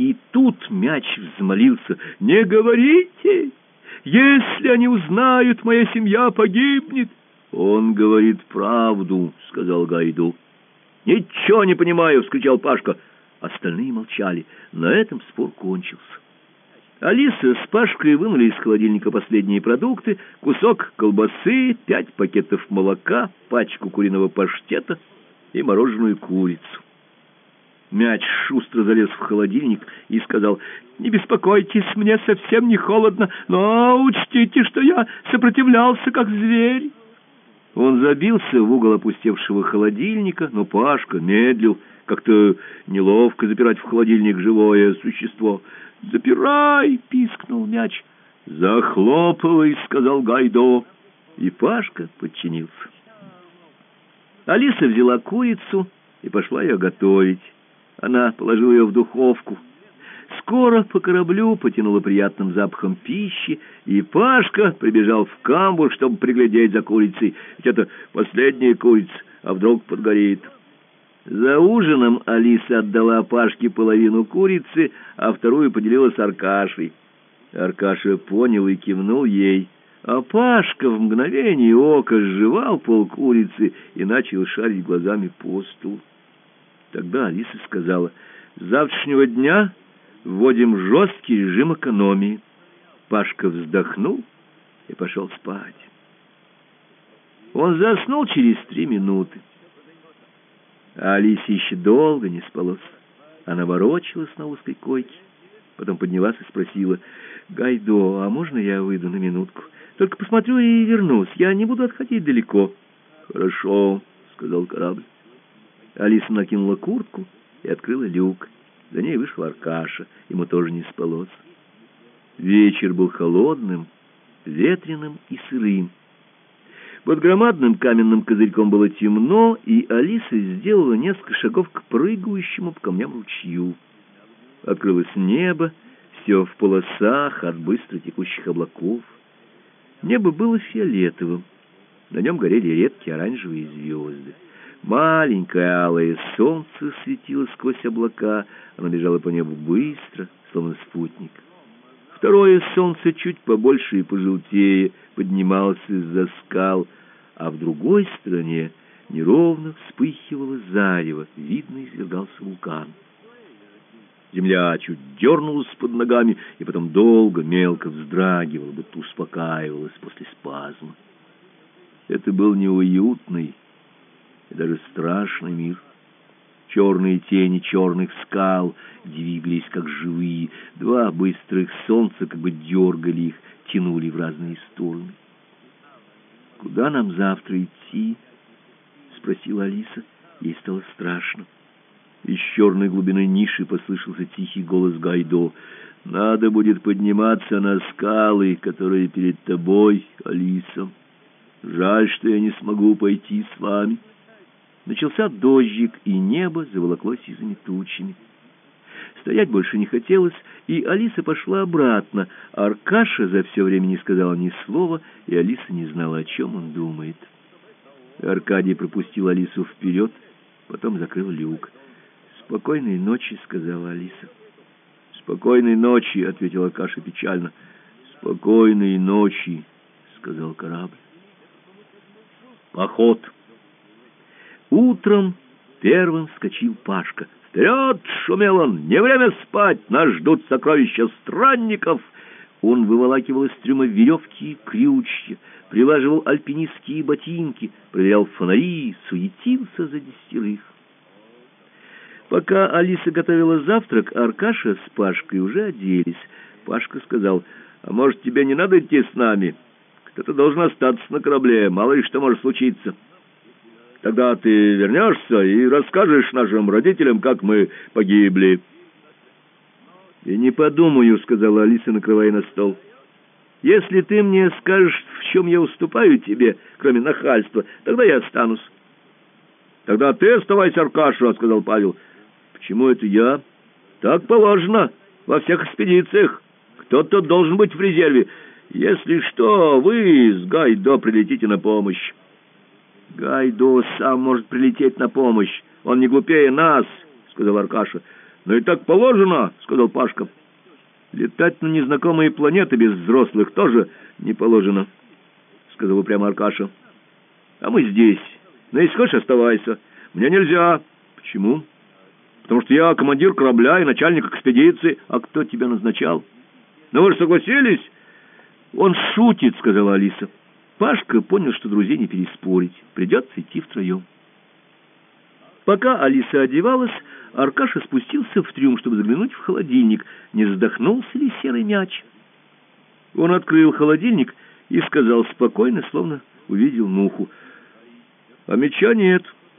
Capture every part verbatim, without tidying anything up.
И тут мяч взмолился: «Не говорите! Если они узнают, моя семья погибнет!» «Он говорит правду», — сказал Гайдо. «Ничего не понимаю!» — вскричал Пашка. Остальные молчали. На этом спор кончился. Алиса с Пашкой вынули из холодильника последние продукты: кусок колбасы, пять пакетов молока, пачку куриного паштета и мороженую курицу. Мяч шустро залез в холодильник и сказал: «Не беспокойтесь, мне совсем не холодно, но учтите, что я сопротивлялся, как зверь». Он забился в угол опустевшего холодильника, но Пашка медлил. Как-то неловко запирать в холодильник живое существо. «Запирай!» — пискнул мяч. «Захлопывай!» — сказал Гайдо. И Пашка подчинился. Алиса взяла курицу и пошла ее готовить. Она положила ее в духовку. Скоро по кораблю потянуло приятным запахом пищи, и Пашка прибежал в камбур, чтобы приглядеть за курицей. Ведь это последняя курица, а вдруг подгорит. За ужином Алиса отдала Пашке половину курицы, а вторую поделила с Аркашей. Аркаша понял и кивнул ей, а Пашка в мгновение ока сживал полкурицы и начал шарить глазами по столу. Тогда Алиса сказала: «С завтрашнего дня вводим жесткий режим экономии». Пашка вздохнул и пошел спать. Он заснул через три минуты. А Алисе еще долго не спалось. Она ворочалась на узкой койке, потом поднялась и спросила: «Гайдо, а можно я выйду на минутку? Только посмотрю и вернусь, я не буду отходить далеко». «Хорошо», — сказал корабль. Алиса накинула куртку и открыла люк. За ней вышел Аркаша, ему тоже не спалось. Вечер был холодным, ветреным и сырым. Под громадным каменным козырьком было темно, и Алиса сделала несколько шагов к прыгающему по камням ручью. Открылось небо, все в полосах от быстро текущих облаков. Небо было фиолетовым, на нем горели редкие оранжевые звезды. Маленькое алое солнце светило сквозь облака, оно бежало по небу быстро, словно спутник. Второе солнце, чуть побольше и пожелтее, поднималось из-за скал, а в другой стороне неровно вспыхивало зарево, видно, извергался вулкан. Земля чуть дернулась под ногами и потом долго, мелко вздрагивала, будто успокаивалась после спазма. Это был неуютный и даже страшный мир. Черные тени черных скал двигались, как живые. Два быстрых солнца как бы дергали их, тянули в разные стороны. «Куда нам завтра идти?» — спросила Алиса. Ей стало страшно. Из черной глубины ниши послышался тихий голос Гайдо: «Надо будет подниматься на скалы, которые перед тобой, Алиса. Жаль, что я не смогу пойти с вами». Начался дождик, и небо заволоклось сизыми тучами. Стоять больше не хотелось, и Алиса пошла обратно. Аркаша за все время не сказал ни слова, и Алиса не знала, о чем он думает. Аркадий пропустил Алису вперед, потом закрыл люк. «Спокойной ночи», — сказала Алиса. «Спокойной ночи», — ответил Аркаша печально. «Спокойной ночи», — сказал корабль. Поход. Утром первым вскочил Пашка. «Вперед!» — шумел он. «Не время спать! Нас ждут сокровища странников!» Он выволакивал из трюма веревки и крючья, прилаживал альпинистские ботинки, проверял фонари, суетился за десятерых. Пока Алиса готовила завтрак, Аркаша с Пашкой уже оделись. Пашка сказал: «А может, тебе не надо идти с нами? Кто-то должен остаться на корабле, мало ли что может случиться. Тогда ты вернешься и расскажешь нашим родителям, как мы погибли». «И не подумаю», — сказала Алиса, накрывая на стол. «Если ты мне скажешь, в чем я уступаю тебе, кроме нахальства, тогда я останусь». «Тогда ты оставайся, Аркаша», — сказал Павел. «Почему это я?» «Так положено во всех экспедициях. Кто-то должен быть в резерве. Если что, вы с Гайдо прилетите на помощь». «Гайдо сам может прилететь на помощь. Он не глупее нас», — сказал Аркаша. «Ну и так положено», — сказал Пашка. «Летать на незнакомые планеты без взрослых тоже не положено», — сказал упрямо Аркаша. «А мы здесь. Ну, если хочешь, оставайся. Мне нельзя». «Почему?» «Потому что я командир корабля и начальник экспедиции». «А кто тебя назначал?» «Ну вы же согласились?» «Он шутит», — сказала Алиса. Пашка понял, что друзей не переспорить. Придется идти втроем. Пока Алиса одевалась, Аркаша спустился в трюм, чтобы заглянуть в холодильник, не задохнулся ли серый мяч. Он открыл холодильник и сказал спокойно, словно увидел муху: «А мяча нет».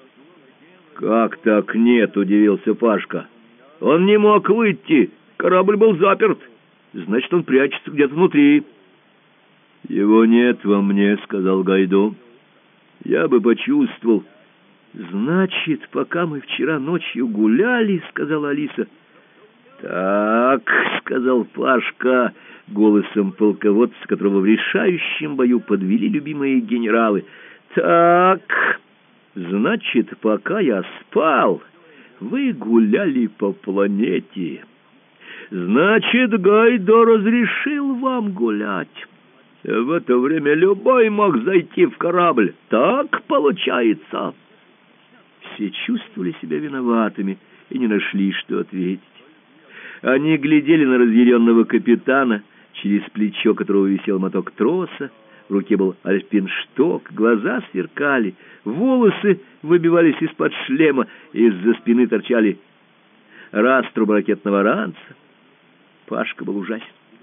«Как так нет?» — удивился Пашка. «Он не мог выйти, корабль был заперт. Значит, он прячется где-то внутри». «Его нет во мне», — сказал Гайдо. «Я бы почувствовал». «Значит, пока мы вчера ночью гуляли», — сказала Алиса. «Так», — сказал Пашка голосом полководца, которого в решающем бою подвели любимые генералы. «Так, значит, пока я спал, вы гуляли по планете. Значит, Гайдо разрешил вам гулять. В это время любой мог зайти в корабль. Так получается». Все чувствовали себя виноватыми и не нашли, что ответить. Они глядели на разъяренного капитана, через плечо которого висел моток троса, в руке был альпиншток, глаза сверкали, волосы выбивались из-под шлема, из-за спины торчали раструбы ракетного ранца. Пашка был ужасен.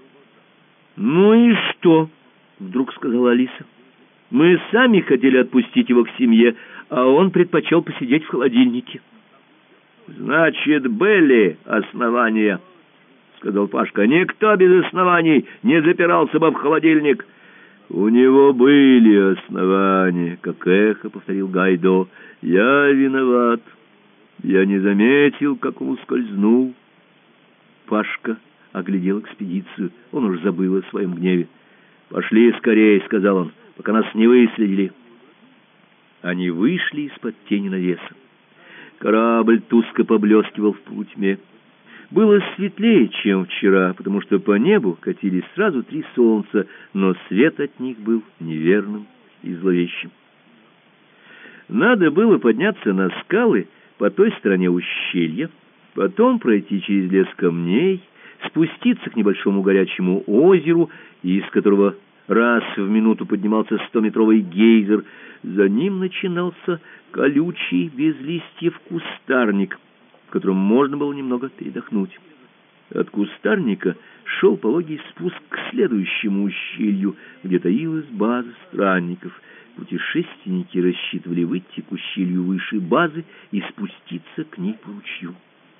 «Ну и что?» — вдруг сказала Алиса. «Мы сами хотели отпустить его к семье, а он предпочел посидеть в холодильнике». «Значит, были основания», — сказал Пашка. «Никто без оснований не запирался бы в холодильник». «У него были основания», — как эхо повторил Гайдо. «Я виноват. Я не заметил, как он ускользнул». Пашка оглядел экспедицию. Он уж забыл о своем гневе. «Пошли скорее», — сказал он, — «пока нас не выследили». Они вышли из-под тени навеса. Корабль тускло поблескивал в полутьме. Было светлее, чем вчера, потому что по небу катились сразу три солнца, но свет от них был неверным и зловещим. Надо было подняться на скалы по той стороне ущелья, потом пройти через лес камней, спуститься к небольшому горячему озеру, из которого раз в минуту поднимался стометровый гейзер. За ним начинался колючий, без листьев кустарник, в котором можно было немного передохнуть. От кустарника шел пологий спуск к следующему ущелью, где таилась база странников. Путешественники рассчитывали выйти к ущелью выше базы и спуститься к ней по ручью.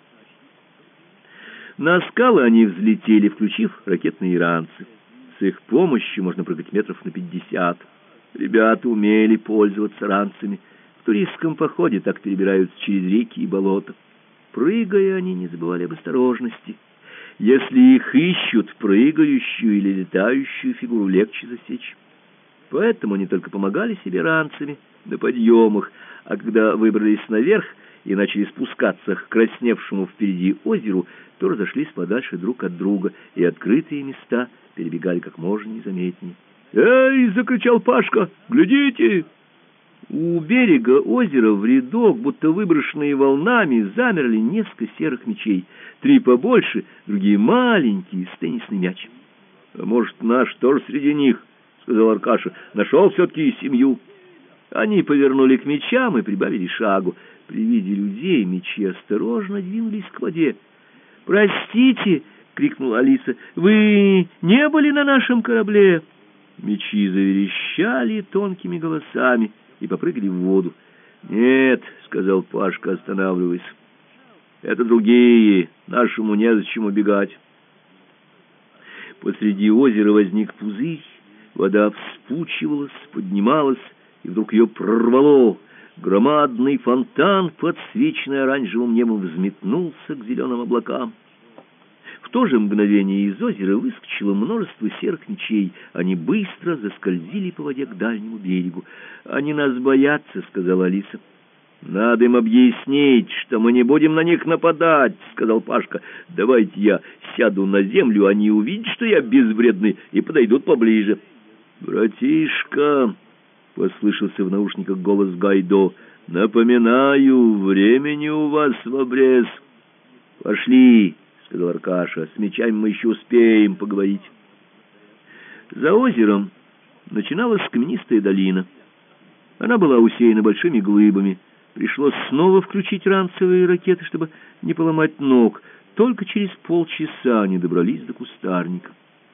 На скалы они взлетели, включив ракетные ранцы. С их помощью можно прыгать метров на пятьдесят. Ребята умели пользоваться ранцами. В туристском походе так перебираются через реки и болота. Прыгая, они не забывали об осторожности. Если их ищут, прыгающую или летающую фигуру легче засечь. Поэтому они только помогали себе ранцами на подъемах, а когда выбрались наверх и начали спускаться к красневшему впереди озеру, то разошлись подальше друг от друга, и открытые места перебегали как можно незаметнее. «Эй!» — закричал Пашка. «Глядите!» У берега озера в рядок, будто выброшенные волнами, замерли несколько серых мячей. Три побольше, другие маленькие, с теннисный мяч. «А может, наш тоже среди них?» — сказал Аркаша. «Нашел все-таки семью». Они повернули к мячам и прибавили шагу. При виде людей мячи осторожно двинулись к воде. «Простите!» — крикнула Алиса. «Вы не были на нашем корабле?» Мячи заверещали тонкими голосами и попрыгали в воду. «Нет», — сказал Пашка, останавливаясь, — «это другие, нашему незачем убегать». Посреди озера возник пузырь, вода вспучивалась, поднималась, и вдруг ее прорвало. Громадный фонтан, подсвеченный оранжевым небом, взметнулся к зеленым облакам. В то же мгновение из озера выскочило множество серых мечей. Они быстро заскользили по воде к дальнему берегу. «Они нас боятся», — сказала Алиса. «Надо им объяснить, что мы не будем на них нападать», — сказал Пашка. «Давайте я сяду на землю, они увидят, что я безвредный, и подойдут поближе». «Братишка», — послышался в наушниках голос Гайдо, — «напоминаю, времени у вас в обрез». «Пошли», — сказал Аркаша, — «с мечами мы еще успеем поговорить». За озером начиналась каменистая долина. Она была усеяна большими глыбами. Пришлось снова включить ранцевые ракеты, чтобы не поломать ног. Только через полчаса они добрались до кустарника.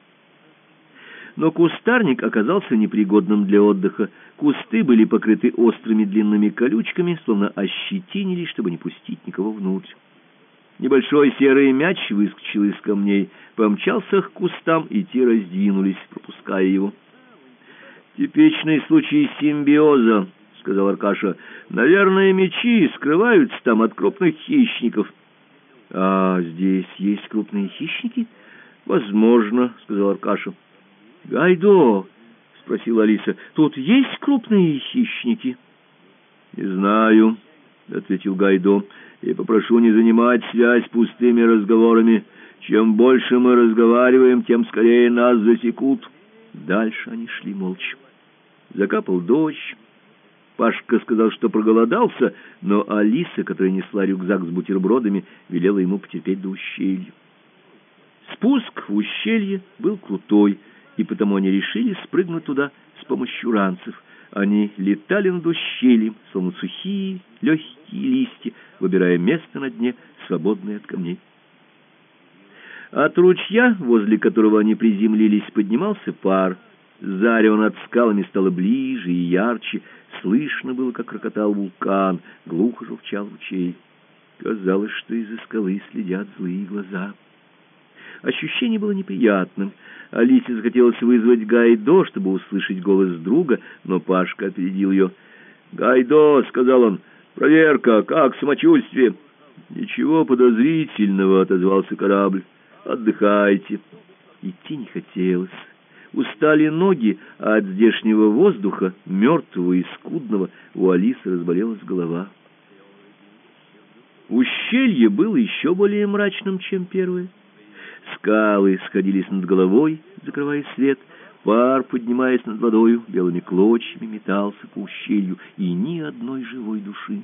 Но кустарник оказался непригодным для отдыха. Кусты были покрыты острыми длинными колючками, словно ощетинились, чтобы не пустить никого внутрь. Небольшой серый мяч выскочил из камней, помчался к кустам, и те раздвинулись, пропуская его. «Типичный случай симбиоза», — сказал Аркаша. «Наверное, мечи скрываются там от крупных хищников». «А здесь есть крупные хищники?» «Возможно», — сказал Аркаша. «Гайдо», — спросила Алиса, — «тут есть крупные хищники?» «Не знаю», — ответил Гайдо, — «и попрошу не занимать связь пустыми разговорами. Чем больше мы разговариваем, тем скорее нас засекут». Дальше они шли молча. Закапал дождь. Пашка сказал, что проголодался, но Алиса, которая несла рюкзак с бутербродами, велела ему потерпеть до ущелья. Спуск в ущелье был крутой, и потому они решили спрыгнуть туда с помощью ранцев. Они летали над ущельем, словно сухие, легкие листья, выбирая место на дне, свободное от камней. От ручья, возле которого они приземлились, поднимался пар. Зарево над скалами стало ближе и ярче. Слышно было, как рокотал вулкан, глухо журчал ручей. Казалось, что из-за скалы следят злые глаза. Ощущение было неприятным. Алисе захотелось вызвать Гайдо, чтобы услышать голос друга, но Пашка опередил ее. «Гайдо», — сказал он, — «проверка, как самочувствие?» «Ничего подозрительного», — отозвался корабль. «Отдыхайте». Идти не хотелось. Устали ноги, а от здешнего воздуха, мертвого и скудного, у Алисы разболелась голова. Ущелье было еще более мрачным, чем первое. Скалы сходились над головой, закрывая свет. Пар, поднимаясь над водою, белыми клочьями метался по ущелью, и ни одной живой души.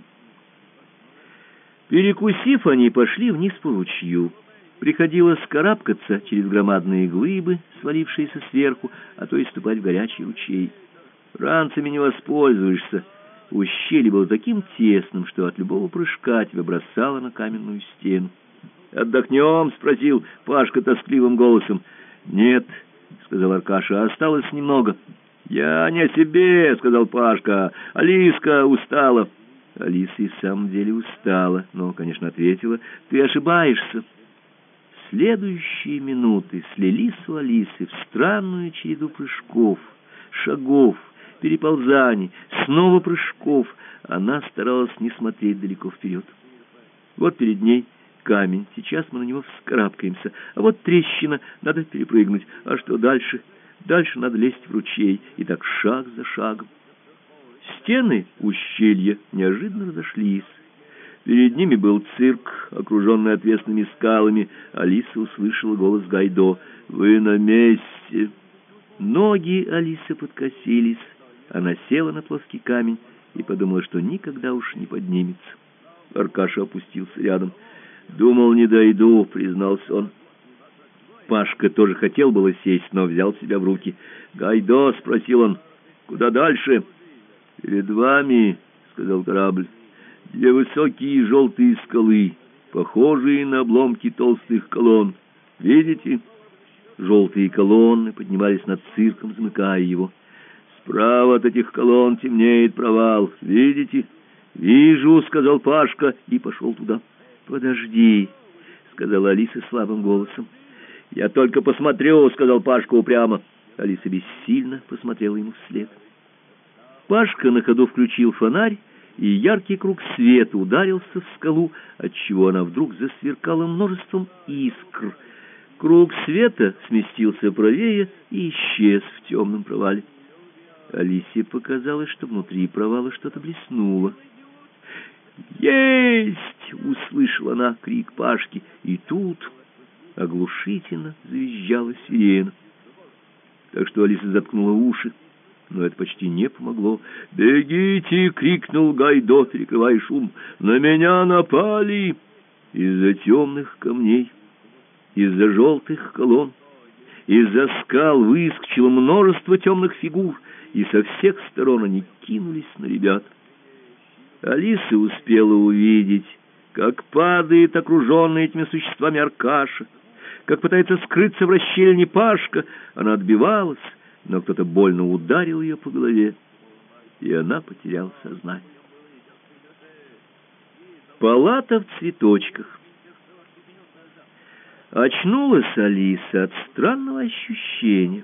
Перекусив, они пошли вниз по ручью. Приходилось карабкаться через громадные глыбы, свалившиеся сверху, а то и ступать в горячий ручей. Ранцами не воспользуешься. Ущелье было таким тесным, что от любого прыжка тебя бросало на каменную стену. «Отдохнем?» — спросил Пашка тоскливым голосом. «Нет», — сказал Аркаша, — «осталось немного». «Я не о себе», — сказал Пашка, — «Алиска устала». Алиса и в самом деле устала, но, конечно, ответила: «Ты ошибаешься». Следующие минуты слились у Алисы в странную череду прыжков, шагов, переползаний, снова прыжков. Она старалась не смотреть далеко вперед. Вот перед ней камень, сейчас мы на него вскарабкаемся, а вот трещина, надо перепрыгнуть. А что дальше? Дальше надо лезть в ручей, и так шаг за шагом. Стены ущелья неожиданно разошлись. Перед ними был цирк, окруженный отвесными скалами. Алиса услышала голос Гайдо: «Вы на месте!» Ноги Алисы подкосились. Она села на плоский камень и подумала, что никогда уж не поднимется. Аркаша опустился рядом. «Думал, не дойду», — признался он. Пашка тоже хотел было сесть, но взял себя в руки. «Гайдо», — спросил он, — «куда дальше?» «Перед вами», — сказал корабль, — «две высокие желтые скалы, похожие на обломки толстых колонн. Видите?» Желтые колонны поднимались над цирком, замыкая его. «Справа от этих колонн темнеет провал. Видите?» «Вижу», — сказал Пашка и пошел туда. «Подожди», — сказала Алиса слабым голосом. «Я только посмотрю», — сказал Пашка упрямо. Алиса бессильно посмотрела ему вслед. Пашка на ходу включил фонарь, и яркий круг света ударился в скалу, отчего она вдруг засверкала множеством искр. Круг света сместился правее и исчез в темном провале. Алисе показалось, что внутри провала что-то блеснуло. «Есть!» — услышала она крик Пашки, и тут оглушительно завизжала сирена. Так что Алиса заткнула уши, но это почти не помогло. «Бегите!» — крикнул Гайдо, перекрывая шум. «На меня напали!» Из-за темных камней, из-за желтых колонн, из-за скал выскочило множество темных фигур, и со всех сторон они кинулись на ребят. Алиса успела увидеть, как падает окруженный этими существами Аркаша, как пытается скрыться в расщелине Пашка. Она отбивалась, но кто-то больно ударил ее по голове, и она потеряла сознание. Палата в цветочках. Очнулась Алиса от странного ощущения,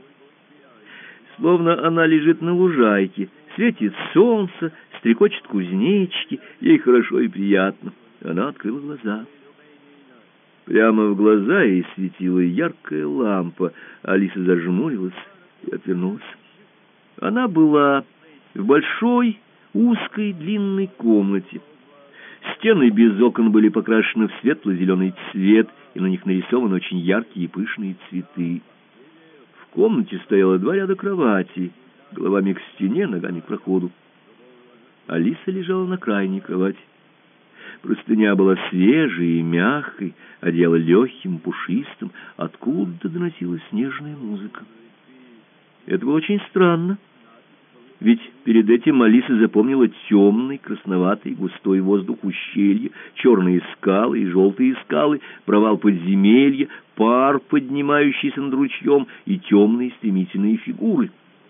словно она лежит на лужайке, светит солнце, стрекочут кузнечики, ей хорошо и приятно. Она открыла глаза. Прямо в глаза ей светила яркая лампа. Алиса зажмурилась и отвернулась. Она была в большой, узкой, длинной комнате. Стены без окон были покрашены в светло-зеленый цвет, и на них нарисованы очень яркие и пышные цветы. В комнате стояло два ряда кроватей, головами к стене, ногами к проходу. Алиса лежала на крайней кровати. Простыня была свежей и мягкой, одеяло легким, пушистым, откуда-то доносилась нежная музыка. Это было очень странно, ведь перед этим Алиса запомнила темный, красноватый, густой воздух ущелья, черные скалы и желтые скалы, провал подземелья, пар, поднимающийся над ручьем, и темные стремительные фигуры.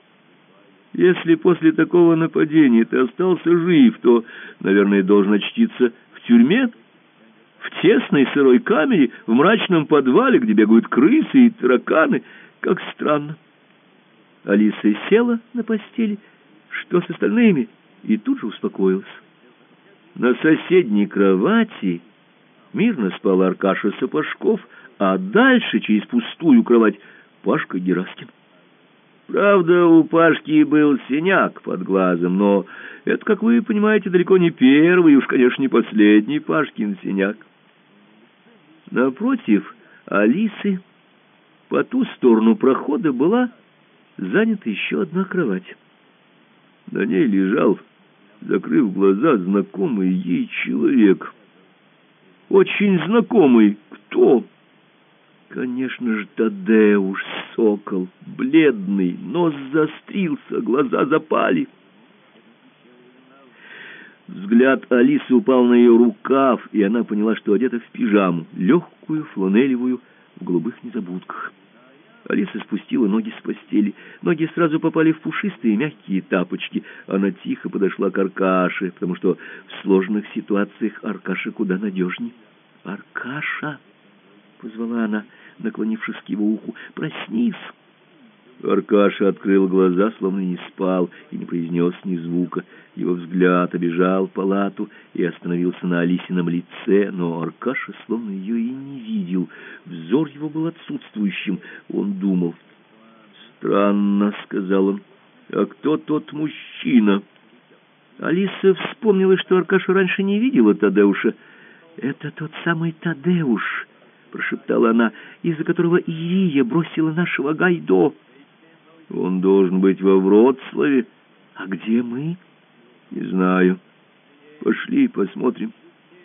Если после такого нападения ты остался жив, то, наверное, должен очтиться в тюрьме, в тесной сырой камере, в мрачном подвале, где бегают крысы и тараканы. Как странно. Алиса села на постели, что с остальными, и тут же успокоилась. На соседней кровати мирно спал Аркаша Сапожков, а дальше, через пустую кровать, Пашка Гераскин. Правда, у Пашки был синяк под глазом, но это, как вы понимаете, далеко не первый, и уж, конечно, не последний Пашкин синяк. Напротив Алисы, по ту сторону прохода, была занята еще одна кровать. На ней лежал, закрыв глаза, знакомый ей человек. Очень знакомый. Кто? Конечно же, Тадеуш, сокол, бледный, нос заострился, глаза запали. Взгляд Алисы упал на ее рукав, и она поняла, что одета в пижаму, легкую, фланелевую, в голубых незабудках. Алиса спустила ноги с постели. Ноги сразу попали в пушистые мягкие тапочки. Она тихо подошла к Аркаше, потому что в сложных ситуациях Аркаша куда надежнее. «Аркаша!» — позвала она, наклонившись к его уху. «Проснись!» Аркаша открыл глаза, словно не спал, и не произнес ни звука. Его взгляд обежал палату и остановился на Алисином лице, но Аркаша словно ее и не видел. Взор его был отсутствующим. Он думал. «Странно», — сказал он. «А кто тот мужчина?» Алиса вспомнила, что Аркаша раньше не видела Тадеуша. «Это тот самый Тадеуш», — прошептала она, — «из-за которого Ирия бросила нашего Гайдо». «Он должен быть во Вроцлаве. А где мы?» «Не знаю. Пошли посмотрим».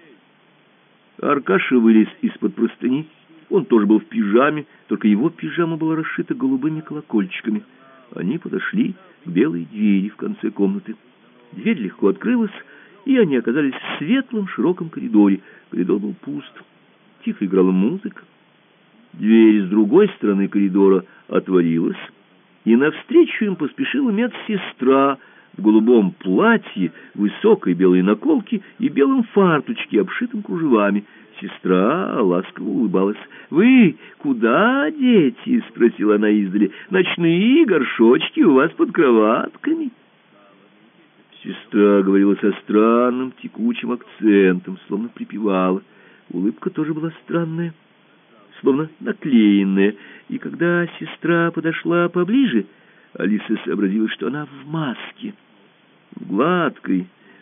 Аркаша вылез из-под простыни. Он тоже был в пижаме, только его пижама была расшита голубыми колокольчиками. Они подошли к белой двери в конце комнаты. Дверь легко открылась, и они оказались в светлом широком коридоре. Коридор был пуст. Тихо играла музыка. Дверь с другой стороны коридора отворилась, и навстречу им поспешила медсестра в голубом платье, высокой белой наколке и белом фартучке, обшитом кружевами. Сестра ласково улыбалась. «Вы куда, дети?» — спросила она издали. «Ночные горшочки у вас под кроватками». Сестра говорила со странным текучим акцентом, словно припевала. Улыбка тоже была странная, словно наклеенная, и когда сестра подошла поближе, Алиса сообразила, что она в маске. В гладкой,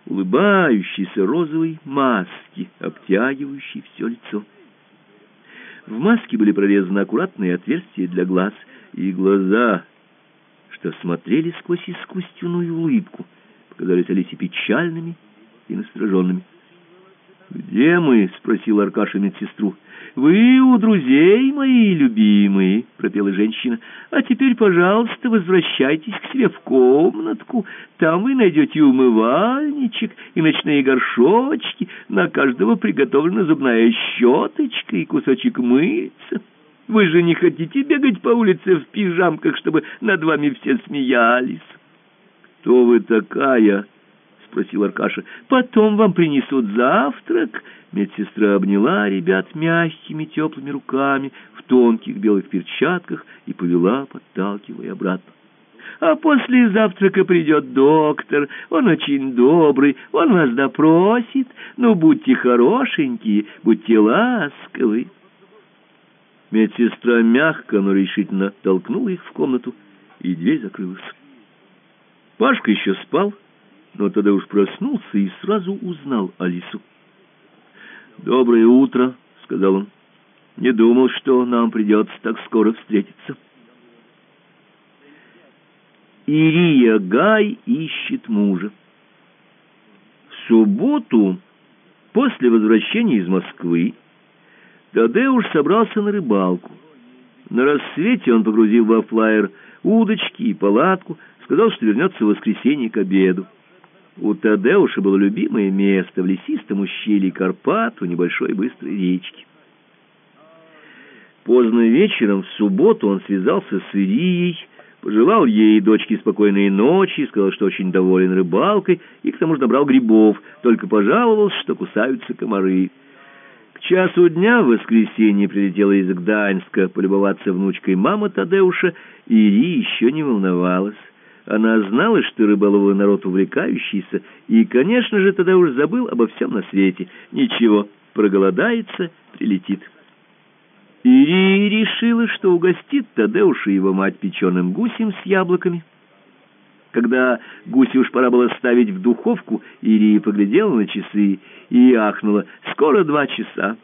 улыбающейся розовой маске, обтягивающей все лицо. В маске были прорезаны аккуратные отверстия для глаз, и глаза, что смотрели сквозь искусственную улыбку, показались Алисе печальными и настороженными. «Где мы?» — спросил Аркаша медсестру. «Вы у друзей, мои любимые», — пропела женщина. «А теперь, пожалуйста, возвращайтесь к себе в комнатку. Там вы найдете умывальничек и ночные горшочки. На каждого приготовлена зубная щеточка и кусочек мыться. Вы же не хотите бегать по улице в пижамках, чтобы над вами все смеялись?» «Кто вы такая?» — спросил Аркаша. «Потом вам принесут завтрак». Медсестра обняла ребят мягкими теплыми руками в тонких белых перчатках и повела, подталкивая обратно. «А после завтрака придет доктор. Он очень добрый, он вас допросит. Ну, будьте хорошенькие, будьте ласковы». Медсестра мягко, но решительно толкнула их в комнату, и дверь закрылась. Пашка еще спал, но тогда уж проснулся и сразу узнал Алису. «Доброе утро», — сказал он. «Не думал, что нам придется так скоро встретиться». Ирия Гай ищет мужа. В субботу, после возвращения из Москвы, Тадеуш собрался на рыбалку. На рассвете он погрузил во флаер удочки и палатку, сказал, что вернется в воскресенье к обеду. У Тадеуша было любимое место в лесистом ущелье Карпат у небольшой быстрой речки. Поздно вечером в субботу он связался с Ирией, пожелал ей и дочке спокойной ночи, сказал, что очень доволен рыбалкой, и к тому же набрал грибов, только пожаловался, что кусаются комары. К часу дня в воскресенье прилетела из Гданьска полюбоваться внучкой мама Тадеуша, и Ирия еще не волновалась. Она знала, что рыболовы народ увлекающийся, и, конечно же, тогда уж забыл обо всем на свете. Ничего, проголодается, прилетит. Ирия решила, что угостит Тадеуша и его мать печеным гусем с яблоками. Когда гуся уж пора было ставить в духовку, Ирия поглядела на часы и ахнула: «Скоро два часа».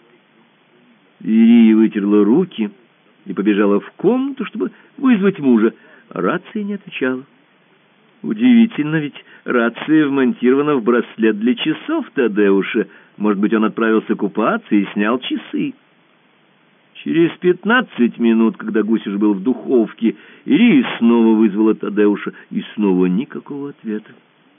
Ирия вытерла руки и побежала в комнату, чтобы вызвать мужа. Рация не отвечала. Удивительно, ведь рация вмонтирована в браслет для часов Тадеуша. Может быть, он отправился купаться и снял часы. Через пятнадцать минут, когда гусь уже был в духовке, Ирия снова вызвала Тадеуша, и снова никакого ответа.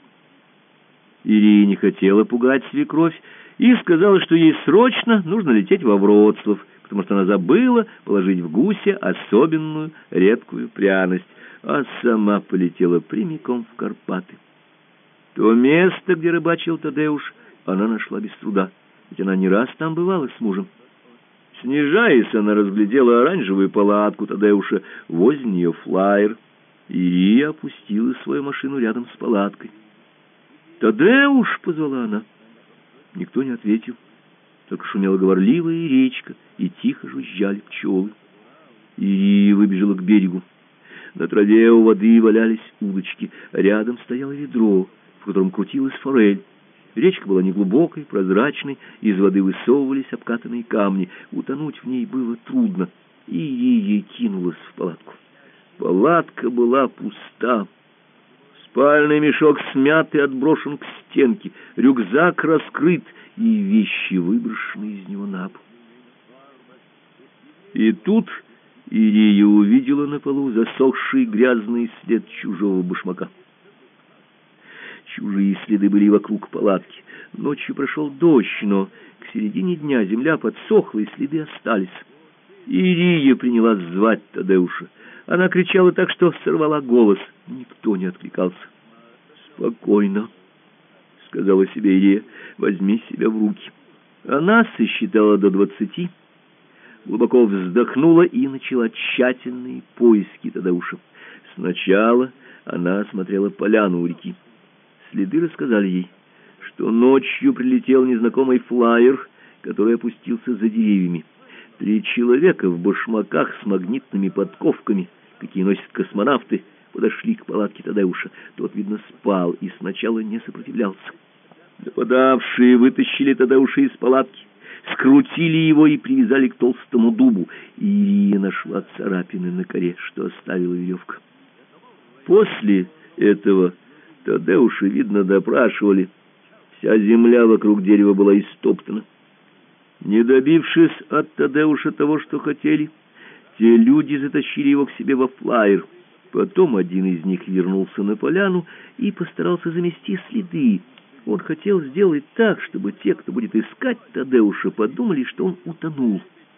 Ирия не хотела пугать свекровь и сказала, что ей срочно нужно лететь во Вроцлав, потому что она забыла положить в гуся особенную редкую пряность, а сама полетела прямиком в Карпаты. То место, где рыбачил Тадеуш, она нашла без труда, ведь она не раз там бывала с мужем. Снижаясь, она разглядела оранжевую палатку Тадеуша, возле нее флаер. Ирия опустила свою машину рядом с палаткой. «Тадеуш!» — позвала она. Никто не ответил, только шумела говорливая речка, и тихо жужжали пчелы. Ирия выбежала к берегу. На траве у воды валялись удочки, а рядом стояло ведро, в котором крутилась форель. Речка была неглубокой, прозрачной, из воды высовывались обкатанные камни. Утонуть в ней было трудно, и Ирия кинулась в палатку. Палатка была пуста. Спальный мешок смят и отброшен к стенке, рюкзак раскрыт, и вещи выброшены из него на пол. И тут Ирия увидела на полу засохший грязный след чужого башмака. Чужие следы были вокруг палатки. Ночью прошел дождь, но к середине дня земля подсохла, и следы остались. Ирия принялась звать Тадеуша. Она кричала так, что сорвала голос. Никто не откликался. «Спокойно», — сказала себе Ирия, — «возьми себя в руки». Она сосчитала до двадцати, глубоко вздохнула и начала тщательные поиски Тадеуша. Сначала она осмотрела поляну у реки. Следы рассказали ей, что ночью прилетел незнакомый флаер, который опустился за деревьями. Три человека в башмаках с магнитными подковками, какие носят космонавты, подошли к палатке Тадеуша. Тот, видно, спал и сначала не сопротивлялся. Нападавшие вытащили Тадеуша из палатки, скрутили его и привязали к толстому дубу. Ирия нашла царапины на коре, что оставила веревка. После этого Тадеуша, видно, допрашивали. Вся земля вокруг дерева была истоптана. Не добившись от Тадеуша того, что хотели, те люди затащили его к себе во флаер. Потом один из них вернулся на поляну и постарался замести следы. Он хотел сделать так, чтобы те, кто будет искать Тадеуша, подумали, что он утонул.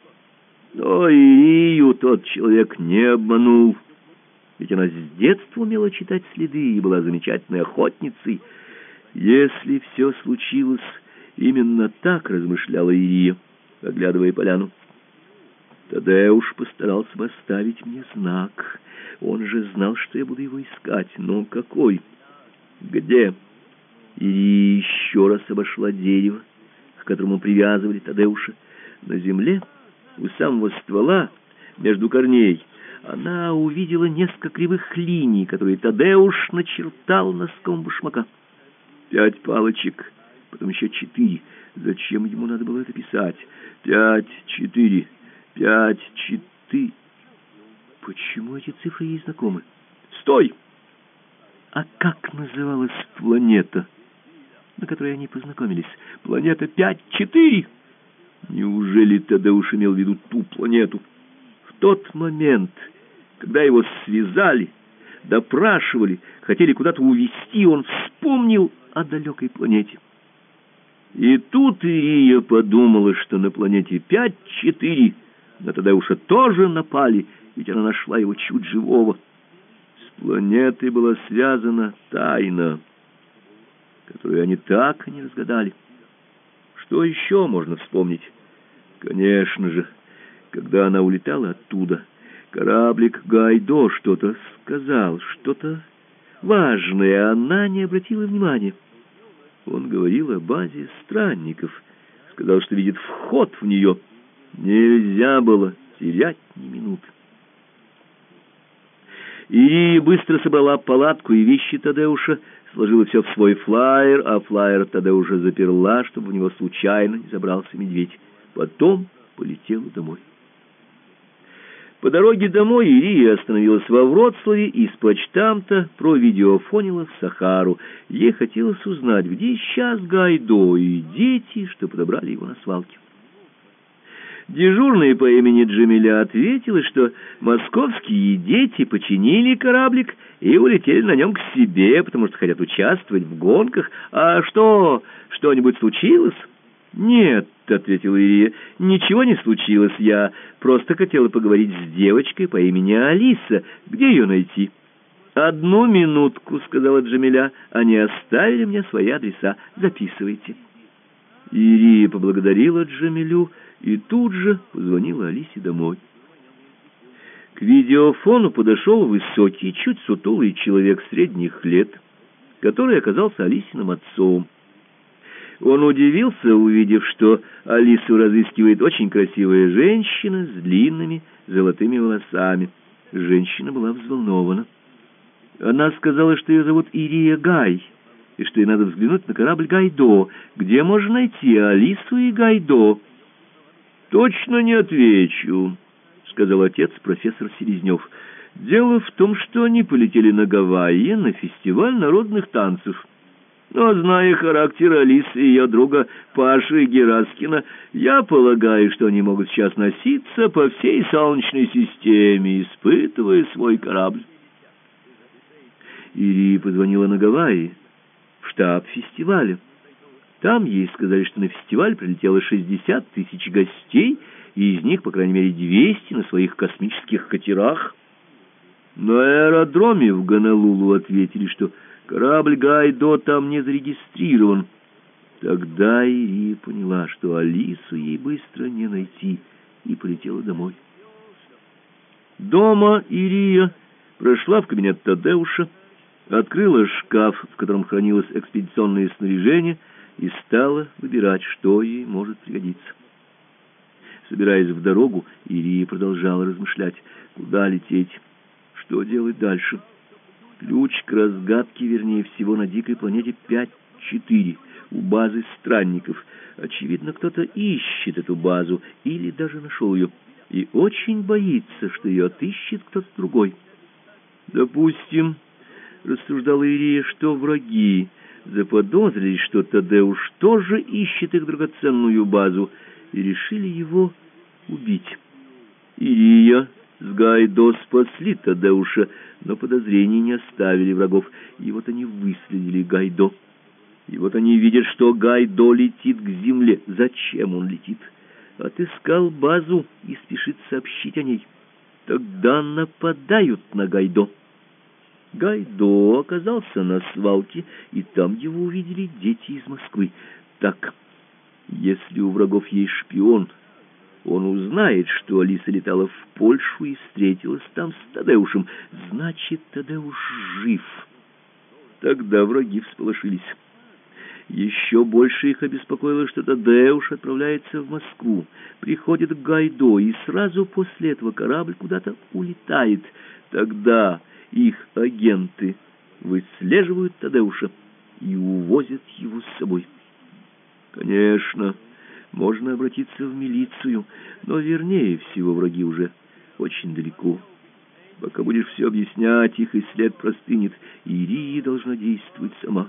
Но Ирию тот человек не обманул, ведь она с детства умела читать следы и была замечательной охотницей. Если все случилось именно так, размышляла Ирия, оглядывая поляну, Тадеуш постарался бы оставить мне знак. Он же знал, что я буду его искать. Но какой? Где? Ирия еще раз обошла дерево, к которому привязывали Тадеуша. На земле, у самого ствола, между корней, она увидела несколько кривых линий, которые Тадеуш начертал носком башмака. Пять палочек, потом еще четыре. Зачем ему надо было это писать? Пять, четыре, пять, четыре. Почему эти цифры ей знакомы? Стой! А как называлась планета, на которой они познакомились? Планета пять четыре. Неужели Тадеуш имел в виду ту планету? В тот момент, когда его связали, допрашивали, хотели куда-то увезти, он вспомнил о далекой планете. И тут Ирия подумала, что на планете пять четыре на Тадеуша тоже напали, ведь она нашла его чуть живого. С планетой была связана тайна, которую они так и не разгадали. Что еще можно вспомнить? Конечно же, когда она улетала оттуда, кораблик Гайдо что-то сказал, что-то важное, она не обратила внимания. Он говорил о базе странников, сказал, что видит вход в нее. Нельзя было терять ни минуты. Ирия быстро собрала палатку и вещи Тадеуша, сложила все в свой флаер, а флаер Тадеуша заперла, чтобы в него случайно не забрался медведь. Потом полетела домой. По дороге домой Ирия остановилась во Вроцлаве и с почтамта провидеофонила в Сахару. Ей хотелось узнать, где сейчас Гайдо и дети, что подобрали его на свалке. Дежурная по имени Джамиля ответила, что московские дети починили кораблик и улетели на нем к себе, потому что хотят участвовать в гонках. А что, что-нибудь случилось? «Нет», — ответила Ирия, — «ничего не случилось. Я просто хотела поговорить с девочкой по имени Алиса. Где ее найти?» «Одну минутку», — сказала Джамиля, — «они оставили мне свои адреса. Записывайте». Ирия поблагодарила Джамилю и тут же позвонила Алисе домой. К видеофону подошел высокий, чуть сутулый человек средних лет, который оказался Алисиным отцом. Он удивился, увидев, что Алису разыскивает очень красивая женщина с длинными золотыми волосами. Женщина была взволнована. Она сказала, что ее зовут Ирия Гай, и что ей надо взглянуть на корабль Гайдо. Где можно найти Алису и Гайдо? «Точно не отвечу», — сказал отец, профессор Селезнев. «Дело в том, что они полетели на Гавайи на фестиваль народных танцев. Но, зная характер Алисы и ее друга Паши Гераскина, я полагаю, что они могут сейчас носиться по всей Солнечной системе, испытывая свой корабль». Ирия позвонила на Гавайи, в штаб фестиваля. Там ей сказали, что на фестиваль прилетело шестьдесят тысяч гостей, и из них, по крайней мере, двести на своих космических катерах. На аэродроме в Гонолулу ответили, что корабль Гайдо там не зарегистрирован. Тогда Ирия поняла, что Алису ей быстро не найти, и полетела домой. Дома Ирия прошла в кабинет Тадеуша, открыла шкаф, в котором хранилось экспедиционное снаряжение, и стала выбирать, что ей может пригодиться. Собираясь в дорогу, Ирия продолжала размышлять, куда лететь, что делать дальше. Ключ к разгадке, вернее всего, на дикой планете пять четыре. у базы странников. Очевидно, кто-то ищет эту базу или даже нашел ее, и очень боится, что ее отыщет кто-то другой. Допустим, рассуждала Ирия, что враги заподозрили, что Тадеуш тоже ищет их драгоценную базу, и решили его убить. Ирия с Гайдо спасли Тадеуша, но подозрений не оставили врагов, и вот они выследили Гайдо. И вот они видят, что Гайдо летит к земле. Зачем он летит? Отыскал базу и спешит сообщить о ней. Тогда нападают на Гайдо. Гайдо оказался на свалке, и там его увидели дети из Москвы. Так, если у врагов есть шпион, он узнает, что Алиса летала в Польшу и встретилась там с Тадеушем. Значит, Тадеуш жив. Тогда враги всполошились. Еще больше их обеспокоило, что Тадеуш отправляется в Москву, приходит к Гайдо, и сразу после этого корабль куда-то улетает. Тогда их агенты выслеживают Тадеуша и увозят его с собой. Конечно, можно обратиться в милицию, но вернее всего враги уже очень далеко. Пока будешь все объяснять, их и след простынет, и Ирия должна действовать сама.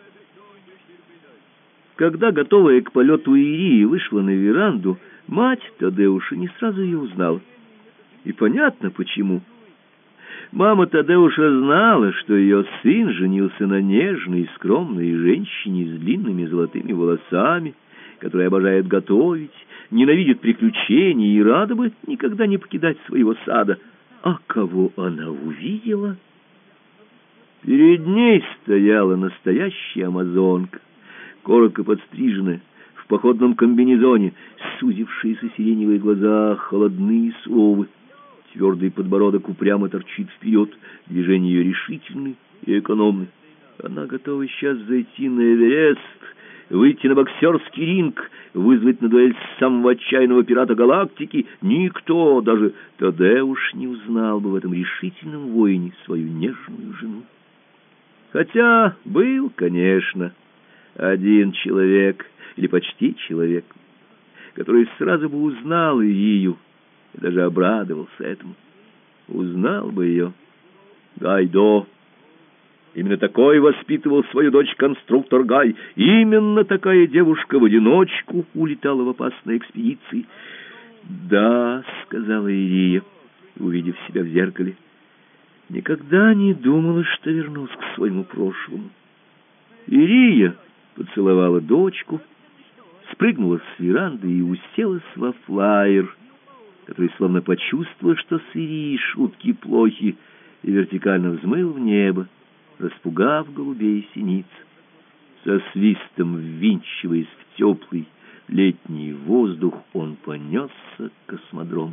Когда, готовая к полету, Ирия вышла на веранду, мать Тадеуша не сразу ее узнала. И понятно, почему. Мама Тадеуша знала, что ее сын женился на нежной, скромной женщине с длинными золотыми волосами, которая обожает готовить, ненавидит приключения и рада бы никогда не покидать своего сада. А кого она увидела? Перед ней стояла настоящая амазонка, коротко подстриженная, в походном комбинезоне, сузившиеся сиреневые глаза, холодные совы. Твердый подбородок упрямо торчит вперед, движения ее решительны и экономны. Она готова сейчас зайти на Эверест, выйти на боксерский ринг, вызвать на дуэль самого отчаянного пирата галактики. Никто, даже Тадеуш, не узнал бы в этом решительном воине свою нежную жену. Хотя был, конечно, один человек, или почти человек, который сразу бы узнал Ирию и даже обрадовался этому. Узнал бы ее Гайдо. Именно такой воспитывал свою дочь конструктор Гай. Именно такая девушка в одиночку улетала в опасной экспедиции. «Да», — сказала Ирия, увидев себя в зеркале, — «никогда не думала, что вернусь к своему прошлому». Ирия поцеловала дочку, спрыгнула с веранды и уселась во флайер, который словно почувствовал, что с Ирией шутки плохи, и вертикально взмыл в небо, распугав голубей синиц. Со свистом ввинчиваясь в теплый летний воздух, он понесся к космодрому.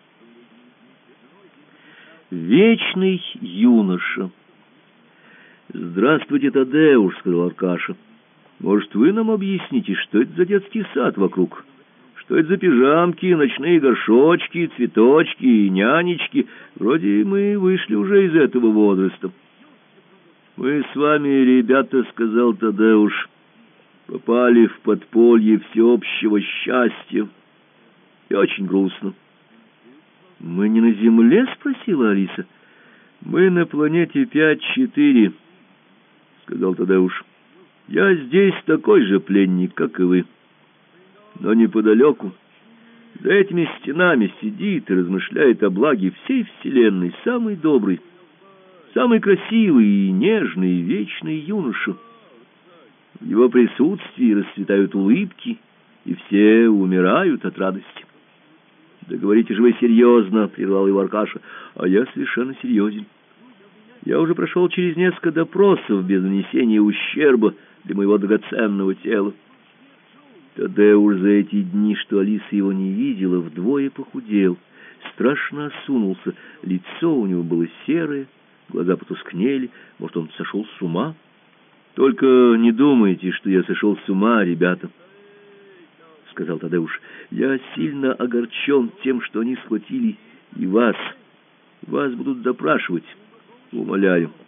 Вечный юноша. «Здравствуйте, Тадеуш», — сказал Аркаша. «Может, вы нам объясните, что это за детский сад вокруг? Что это за пижамки, ночные горшочки, цветочки и нянечки? Вроде мы вышли уже из этого возраста». «Мы с вами, ребята, — сказал Тадеуш, — попали в подполье всеобщего счастья. И очень грустно». «Мы не на Земле?» — спросила Алиса. «Мы на планете пять четыре», — сказал Тадеуш. «Я здесь такой же пленник, как и вы. Но неподалеку, за этими стенами, сидит и размышляет о благе всей вселенной самый добрый, самый красивый и нежный и вечный юноша. В его присутствии расцветают улыбки, и все умирают от радости». «Да говорите же вы серьезно», — прервал его Аркаша. «А я совершенно серьезен. Я уже прошел через несколько допросов без нанесения ущерба для моего драгоценного тела». Тадеуш за эти дни, что Алиса его не видела, вдвое похудел, страшно осунулся, лицо у него было серое, глаза потускнели. Может, он сошел с ума? «Только не думайте, что я сошел с ума, ребята», — сказал Тадеуш. «Я сильно огорчен тем, что они схватили и вас. Вас будут допрашивать. Умоляю,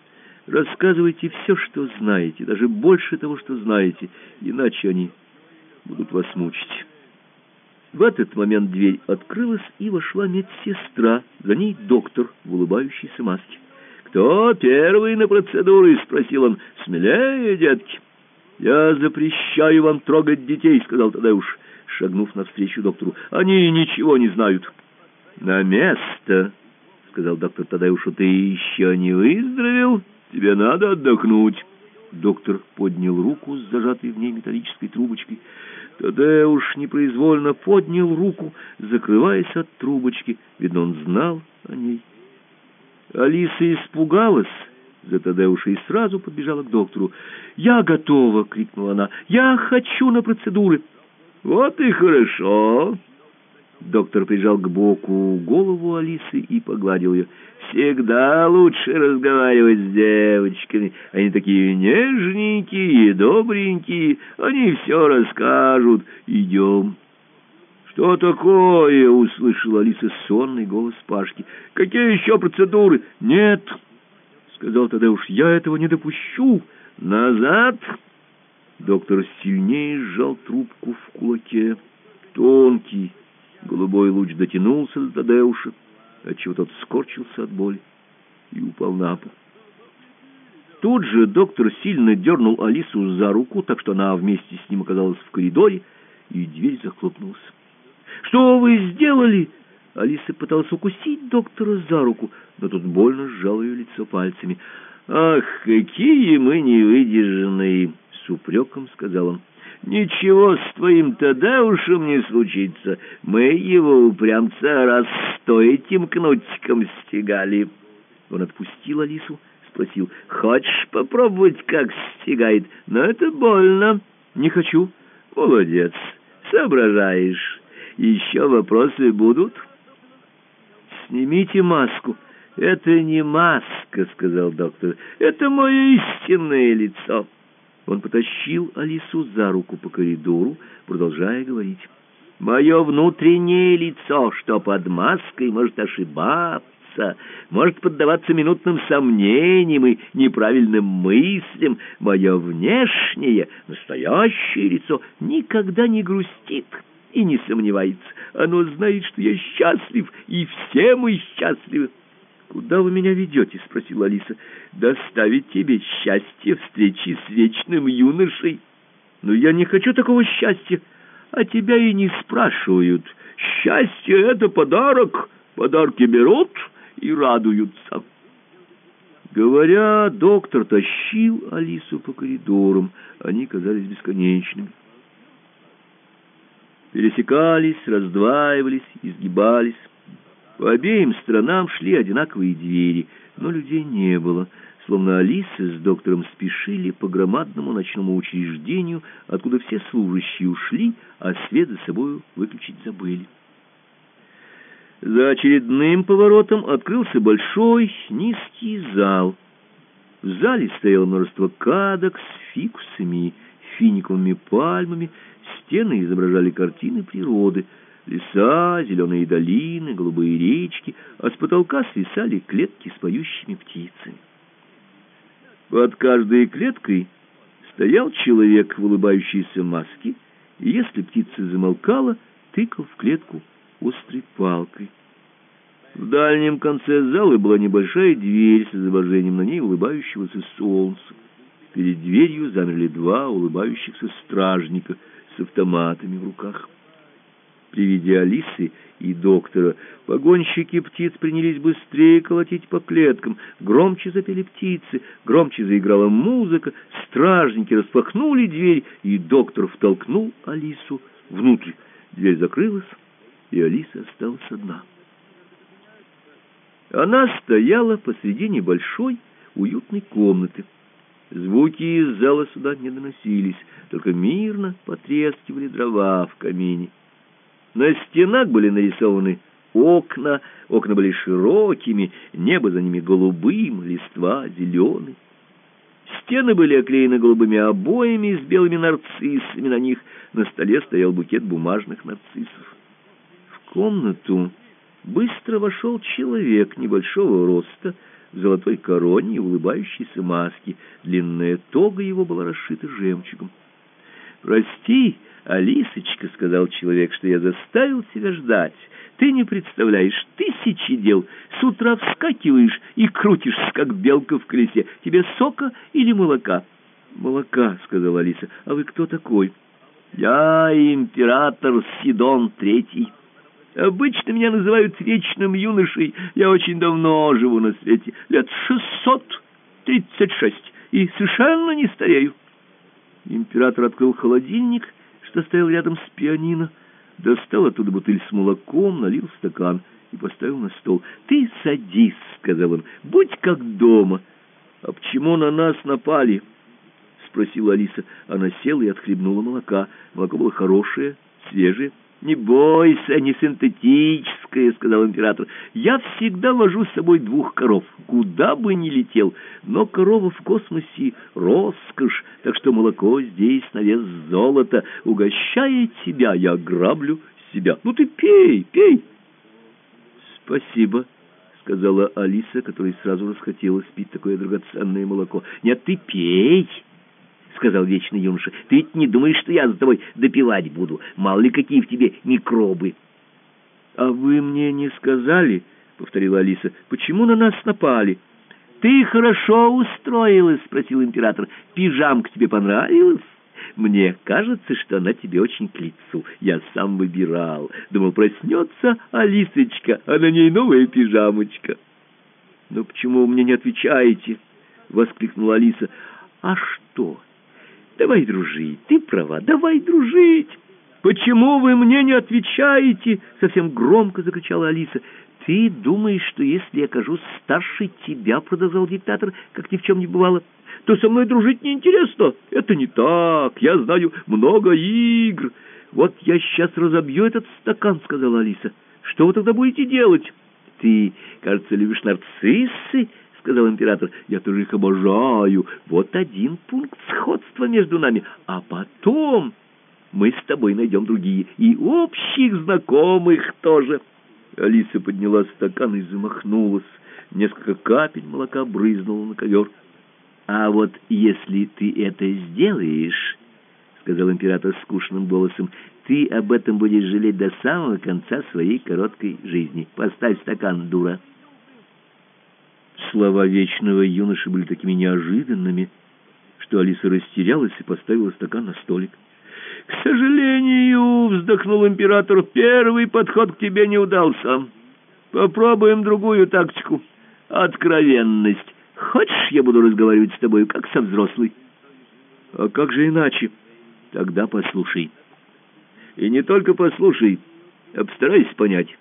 Рассказывайте все, что знаете, даже больше того, что знаете, иначе они будут вас мучить». В этот момент дверь открылась, и вошла медсестра, за ней доктор в улыбающейся маске. «Кто первый на процедуры?» — спросил он. «Смелее, детки». «Я запрещаю вам трогать детей», — сказал Тадеуш, шагнув навстречу доктору. «Они ничего не знают». «На место», — сказал доктор Тадеушу. «Ты еще не выздоровел? Тебе надо отдохнуть». Доктор поднял руку с зажатой в ней металлической трубочкой. Тадеуш непроизвольно поднял руку, закрываясь от трубочки. Видно, он знал о ней. Алиса испугалась за Тадеуша и сразу подбежала к доктору. «Я готова!» — крикнула она. «Я хочу на процедуры!» «Вот и хорошо!» Доктор прижал к боку голову Алисы и погладил ее. «Всегда лучше разговаривать с девочками. Они такие нежненькие и добренькие. Они все расскажут. Идем». «Что такое?» — услышала Алиса сонный голос Пашки. «Какие еще процедуры?» «Нет», — сказал Тадеуш, — «я этого не допущу. Назад!» Доктор сильнее сжал трубку в кулаке. Тонкий голубой луч дотянулся до Тадеуша, отчего тот скорчился от боли и упал на пол. Тут же доктор сильно дернул Алису за руку, так что она вместе с ним оказалась в коридоре, и дверь захлопнулась. «Что вы сделали?» Алиса пыталась укусить доктора за руку, но тот больно сжал ее лицо пальцами. «Ах, какие мы невыдержанные!» — с упреком сказал он. «Ничего с твоим Тадеушем не случится. Мы его упрямца раз сто этим кнутиком стегали». Он отпустил Алису, спросил: «Хочешь попробовать, как стегает? Но это больно». «Не хочу». «Молодец, соображаешь. Еще вопросы будут?» «Снимите маску». «Это не маска», — сказал доктор. «Это мое истинное лицо». Он потащил Алису за руку по коридору, продолжая говорить: «Мое внутреннее лицо, что под маской, может ошибаться, может поддаваться минутным сомнениям и неправильным мыслям. Мое внешнее, настоящее лицо никогда не грустит и не сомневается. Оно знает, что я счастлив, и все мы счастливы». «Куда вы меня ведете?» — спросила Алиса. «Доставить тебе счастье встречи с вечным юношей». «Но я не хочу такого счастья». «А тебя и не спрашивают. Счастье — это подарок. Подарки берут и радуются». Говоря, доктор тащил Алису по коридорам. Они казались бесконечными. Пересекались, раздваивались, изгибались. По обеим сторонам шли одинаковые двери, но людей не было, словно Алиса с доктором спешили по громадному ночному учреждению, откуда все служащие ушли, а свет за собою выключить забыли. За очередным поворотом открылся большой низкий зал. В зале стояло множество кадок с фикусами и финиковыми пальмами, стены изображали картины природы. Леса, зеленые долины, голубые речки, а с потолка свисали клетки с поющими птицами. Под каждой клеткой стоял человек в улыбающейся маске, и если птица замолкала, тыкал в клетку острой палкой. В дальнем конце зала была небольшая дверь с изображением на ней улыбающегося солнца. Перед дверью замерли два улыбающихся стражника с автоматами в руках. При виде Алисы и доктора погонщики птиц принялись быстрее колотить по клеткам, громче запели птицы, громче заиграла музыка, стражники распахнули дверь, и доктор втолкнул Алису внутрь. Дверь закрылась, и Алиса осталась одна. Она стояла посреди небольшой уютной комнаты. Звуки из зала сюда не доносились, только мирно потрескивали дрова в камине. На стенах были нарисованы окна, окна были широкими, небо за ними голубым, листва зеленой. Стены были оклеены голубыми обоями с белыми нарциссами на них, на столе стоял букет бумажных нарциссов. В комнату быстро вошел человек небольшого роста, в золотой короне и улыбающейся маске. Длинная тога его была расшита жемчугом. «Прости, Алисочка, — сказал человек, — что я заставил тебя ждать. Ты не представляешь, тысячи дел. С утра вскакиваешь и крутишься, как белка в колесе. Тебе сока или молока?» «Молока, — сказала Алиса. — А вы кто такой?» «Я император Сидон Третий. Обычно меня называют вечным юношей. Я очень давно живу на свете, лет шестьсот тридцать шесть, и совершенно не старею». Император открыл холодильник, что стоял рядом с пианино, достал оттуда бутыль с молоком, налил в стакан и поставил на стол. «Ты садись, — сказал он, — будь как дома». «А почему на нас напали?» — спросила Алиса. Она села и отхлебнула молока. Молоко было хорошее, свежее. «Не бойся, не синтетическое, — сказал император. — Я всегда вожу с собой двух коров, куда бы ни летел. Но корова в космосе — роскошь, так что молоко здесь на вес золота. Угощая тебя, я граблю себя. Ну ты пей, пей». «Спасибо, — сказала Алиса, которой сразу расхотелось пить такое драгоценное молоко. — Нет, ты пей, — сказал вечный юноша. — Ты ведь не думаешь, что я за тобой допивать буду? Мало ли какие в тебе микробы. — А вы мне не сказали, — повторила Алиса, — почему на нас напали? — Ты хорошо устроилась, — спросил император. — Пижамка тебе понравилась? Мне кажется, что она тебе очень к лицу. Я сам выбирал. Думал, проснется Алисочка, а на ней новая пижамочка. — Ну почему вы мне не отвечаете? — воскликнула Алиса. — А что? Давай дружить, ты права, давай дружить. Почему вы мне не отвечаете? Совсем громко закричала Алиса. Ты думаешь, что если я окажусь старше тебя, продолжал диктатор, как ни в чем не бывало, то со мной дружить неинтересно? Это не так, я знаю много игр. Вот я сейчас разобью этот стакан, сказала Алиса. Что вы тогда будете делать? Ты, кажется, любишь нарциссы, — сказал император. — Я тоже их обожаю. Вот один пункт сходства между нами. А потом мы с тобой найдем другие. И общих знакомых тоже. Алиса подняла стакан и замахнулась. Несколько капель молока брызнуло на ковер. — А вот если ты это сделаешь, — сказал император скучным голосом, — ты об этом будешь жалеть до самого конца своей короткой жизни. Поставь стакан, дура. Слова вечного юноши были такими неожиданными, что Алиса растерялась и поставила стакан на столик. — К сожалению, — вздохнул император, — первый подход к тебе не удался. Попробуем другую тактику. Откровенность. Хочешь, я буду разговаривать с тобой, как со взрослой? — А как же иначе? — Тогда послушай. И не только послушай, а постарайся понять.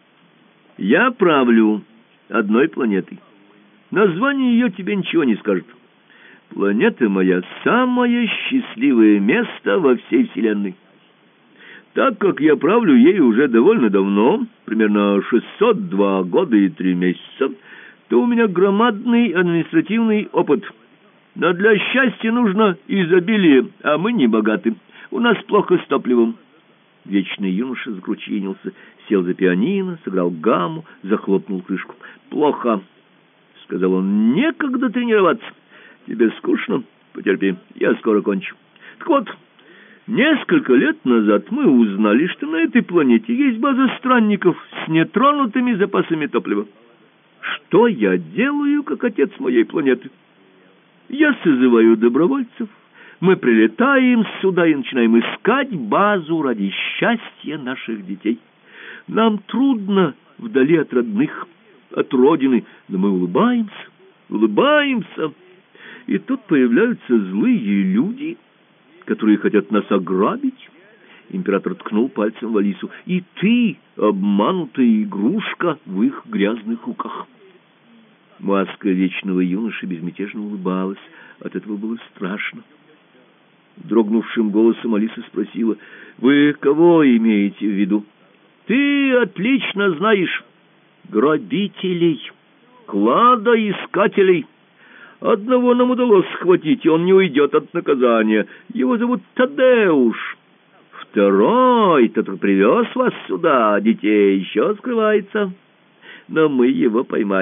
Я правлю одной планетой. Название ее тебе ничего не скажет. Планета моя — самое счастливое место во всей Вселенной. Так как я правлю ею уже довольно давно, примерно шестьсот два года и три месяца, то у меня громадный административный опыт. Но для счастья нужно изобилие, а мы не богаты. У нас плохо с топливом. Вечный юноша закручинился, сел за пианино, сыграл гамму, захлопнул крышку. Плохо, — сказал он, — некогда тренироваться. Тебе скучно? Потерпи, я скоро кончу. Так вот, несколько лет назад мы узнали, что на этой планете есть база странников с нетронутыми запасами топлива. Что я делаю, как отец моей планеты? Я созываю добровольцев. Мы прилетаем сюда и начинаем искать базу ради счастья наших детей. Нам трудно вдали от родных, от родины, но мы улыбаемся, улыбаемся. И тут появляются злые люди, которые хотят нас ограбить. Император ткнул пальцем в Алису. И ты, обманутая игрушка, в их грязных руках. Маска вечного юноши безмятежно улыбалась. От этого было страшно. Дрогнувшим голосом Алиса спросила: «Вы кого имеете в виду?» «Ты отлично знаешь. Грабителей, кладоискателей. Одного нам удалось схватить, и он не уйдет от наказания. Его зовут Тадеуш. Второй, тот, кто привез вас сюда, детей, еще скрывается. Но мы его поймаем.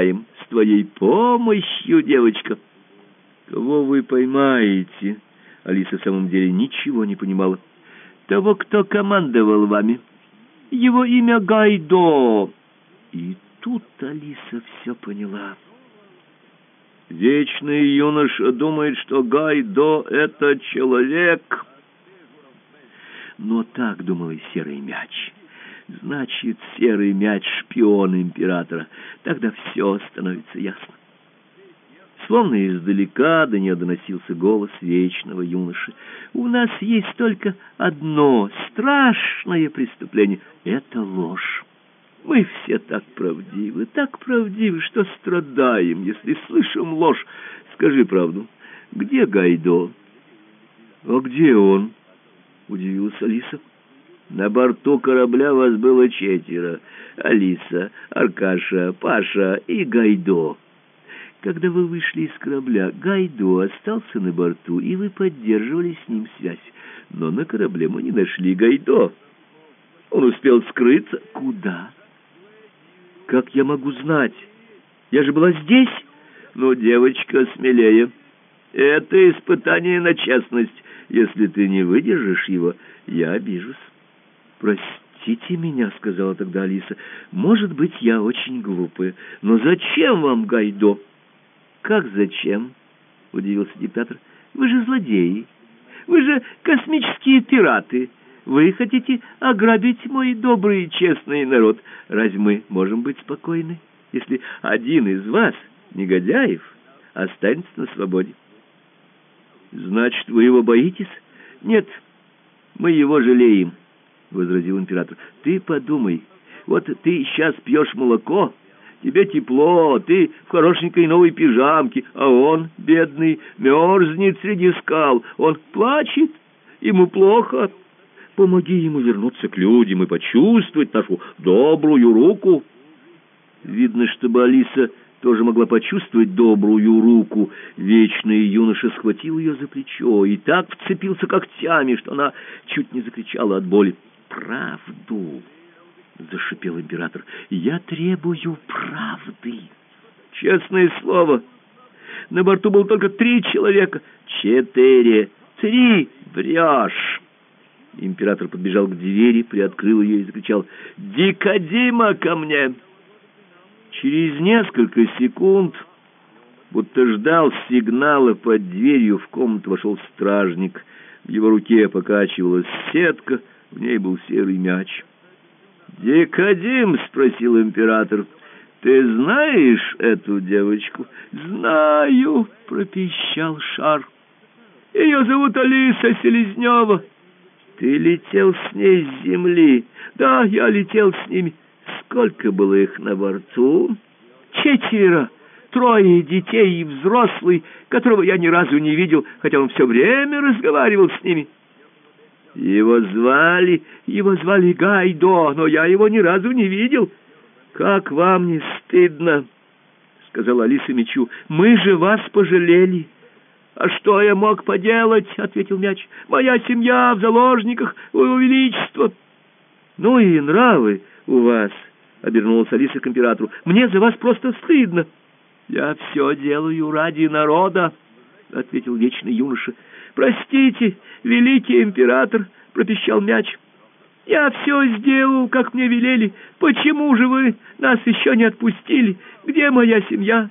с твоей помощью, девочка». «Кого вы поймаете?» Алиса в самом деле ничего не понимала. «Того, кто командовал вами. Его имя Гайдо». И тут Алиса все поняла. Вечный юноша думает, что Гайдо — это человек. Но так думал и Серый мяч. Значит, Серый мяч — шпион императора. Тогда все становится ясно. Словно издалека до нее доносился голос вечного юноши. «У нас есть только одно страшное преступление — это ложь. Мы все так правдивы, так правдивы, что страдаем, если слышим ложь. Скажи правду, где Гайдо?» «А где он?» — удивилась Алиса. «На борту корабля вас было четверо. Алиса, Аркаша, Паша и Гайдо. Когда вы вышли из корабля, Гайдо остался на борту, и вы поддерживали с ним связь. Но на корабле мы не нашли Гайдо. Он успел скрыться». «Куда? Как я могу знать? Я же была здесь». «Ну, девочка, смелее. Это испытание на честность. Если ты не выдержишь его, я обижусь». «Простите меня», — сказала тогда Алиса. «Может быть, я очень глупая. Но зачем вам Гайдо?» «Как зачем?» — удивился диктатор. «Вы же злодеи. Вы же космические пираты. Вы хотите ограбить мой добрый и честный народ. Разве мы можем быть спокойны, если один из вас, негодяев, останется на свободе?» «Значит, вы его боитесь?» «Нет, мы его жалеем», — возразил император. «Ты подумай, вот ты сейчас пьешь молоко, тебе тепло, ты в хорошенькой новой пижамке, а он, бедный, мерзнет среди скал, он плачет, ему плохо. Помоги ему вернуться к людям и почувствовать нашу добрую руку». Видно, чтобы Алиса тоже могла почувствовать добрую руку. Вечный юноша схватил ее за плечо и так вцепился когтями, что она чуть не закричала от боли. «Правду!» — зашипел император. «Я требую правды!» «Честное слово, на борту было только три человека». «Четыре! Три! Врешь!» Император подбежал к двери, приоткрыл ее и закричал: «Дикодима, ко мне!» Через несколько секунд, будто ждал сигнала, под дверью в комнату вошел стражник. В его руке покачивалась сетка, в ней был серый мяч. «Дикодим?» — спросил император. «Ты знаешь эту девочку?» «Знаю», — пропищал шар. «Ее зовут Алиса Селезнева». «Ты летел с ней с земли?» «Да, я летел с ними». «Сколько было их на борту?» «Четверо. Трое детей и взрослый, которого я ни разу не видел, хотя он все время разговаривал с ними». «Его звали?» «Его звали Гайдо, но я его ни разу не видел». «Как вам не стыдно?» — сказала Алиса мячу. «Мы же вас пожалели». «А что я мог поделать?» — ответил мяч. «Моя семья в заложниках у его величества». «Ну и нравы у вас», — обернулась Алиса к императору. «Мне за вас просто стыдно». «Я все делаю ради народа», — ответил вечный юноша. «Простите, великий император», — пропищал мяч. «Я все сделал, как мне велели. Почему же вы нас еще не отпустили? Где моя семья?»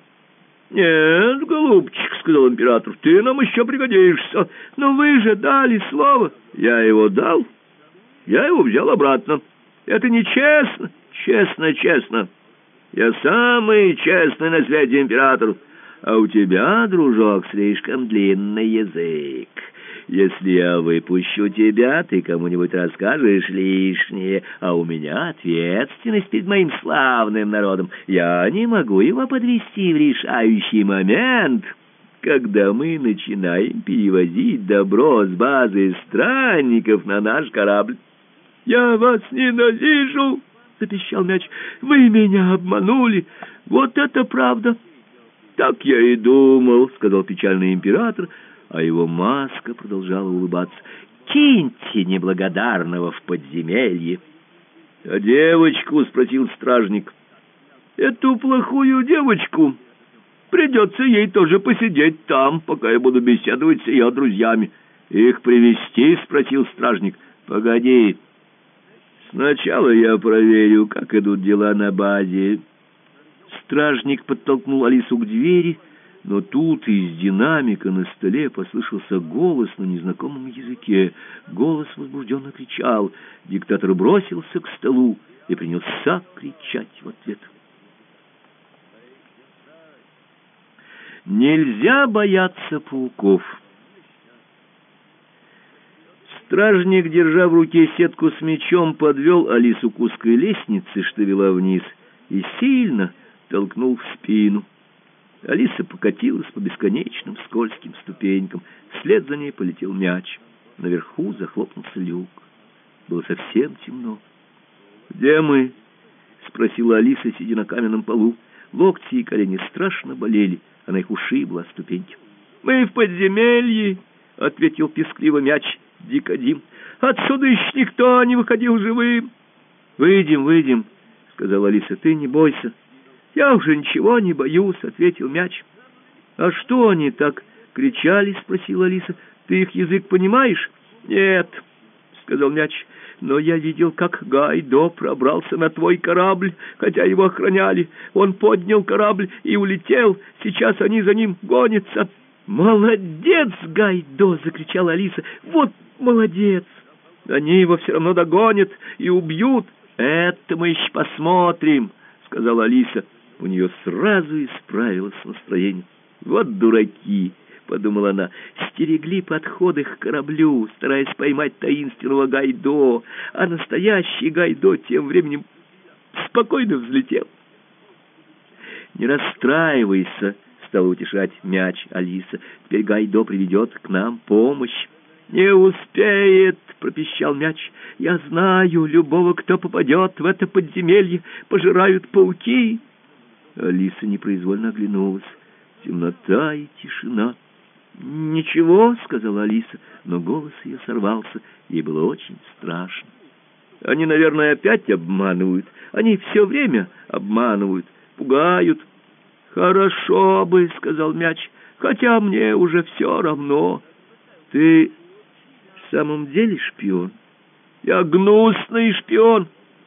«Нет, голубчик», — сказал император, — «ты нам еще пригодишься. Но вы же дали слово». «Я его дал, я его взял обратно. Это нечестно». «Честно, честно. Я самый честный на свете император. А у тебя, дружок, слишком длинный язык. Если я выпущу тебя, ты кому-нибудь расскажешь лишнее, а у меня ответственность перед моим славным народом. Я не могу его подвести в решающий момент, когда мы начинаем перевозить добро с базы странников на наш корабль». «Я вас ненавижу!» — запищал мяч. «Вы меня обманули! Вот это правда!» «Так я и думал», — сказал печальный император, а его маска продолжала улыбаться. «Киньте неблагодарного в подземелье». «А девочку?» — спросил стражник. эту плохую девочку. Придется ей тоже посидеть там, пока я буду беседовать с ее друзьями. Их привезти? — спросил стражник. — Погоди. Сначала я проверю, как идут дела на базе. Стражник подтолкнул Алису к двери, но тут из динамика на столе послышался голос на незнакомом языке. Голос возбужденно кричал. Диктатор бросился к столу и принялся кричать в ответ. Нельзя бояться пауков. Стражник, держа в руке сетку с мечом, подвел Алису к узкой лестнице, что вела вниз, и сильно толкнул в спину. Алиса покатилась по бесконечным скользким ступенькам. Вслед за ней полетел мяч. Наверху захлопнулся люк. Было совсем темно. «Где мы?» — спросила Алиса, сидя на каменном полу. Локти и колени страшно болели. Она их ушибла о ступеньки. «Мы в подземелье», — ответил пескливо мяч Дикодим. «Отсюда еще никто не выходил живым». «Выйдем, выйдем», — сказала Алиса. «Ты не бойся». «Я уже ничего не боюсь», — ответил мяч. «А что они так кричали?» — спросила Алиса. «Ты их язык понимаешь?» «Нет», — сказал мяч. «Но я видел, как Гайдо пробрался на твой корабль, хотя его охраняли. Он поднял корабль и улетел. Сейчас они за ним гонятся». «Молодец, Гайдо!» — закричала Алиса. «Вот молодец! Они его все равно догонят и убьют». «Это мы еще посмотрим», — сказала Алиса. У нее сразу исправилось настроение. «Вот дураки!» — подумала она. «Стерегли подходы к кораблю, стараясь поймать таинственного Гайдо, а настоящий Гайдо тем временем спокойно взлетел». «Не расстраивайся», — стала утешать мяч Алиса. «Теперь Гайдо приведет к нам помощь». «Не успеет», — пропищал мяч. «Я знаю, любого, кто попадет в это подземелье, пожирают пауки». Алиса непроизвольно оглянулась. Темнота и тишина. «Ничего», — сказала Алиса, но голос ее сорвался. Ей было очень страшно. «Они, наверное, опять обманывают. Они все время обманывают, пугают». «Хорошо бы», — сказал мяч, — «хотя мне уже все равно». «Ты в самом деле шпион?» «Я гнусный шпион».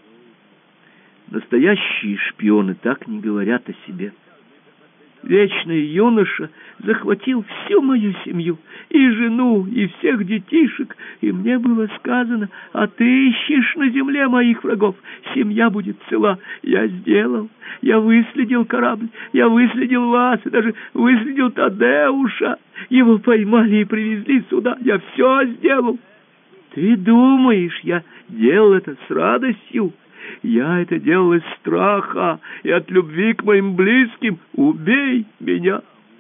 Настоящие шпионы так не говорят о себе. Вечный юноша захватил всю мою семью, и жену, и всех детишек, и мне было сказано: а ты ищешь на земле моих врагов, семья будет цела. Я сделал, я выследил корабль, я выследил вас, и даже выследил Тадеуша. Его поймали и привезли сюда, я все сделал. Ты думаешь, я делал это с радостью? Я это делал из страха и от любви к моим близким. Убей меня.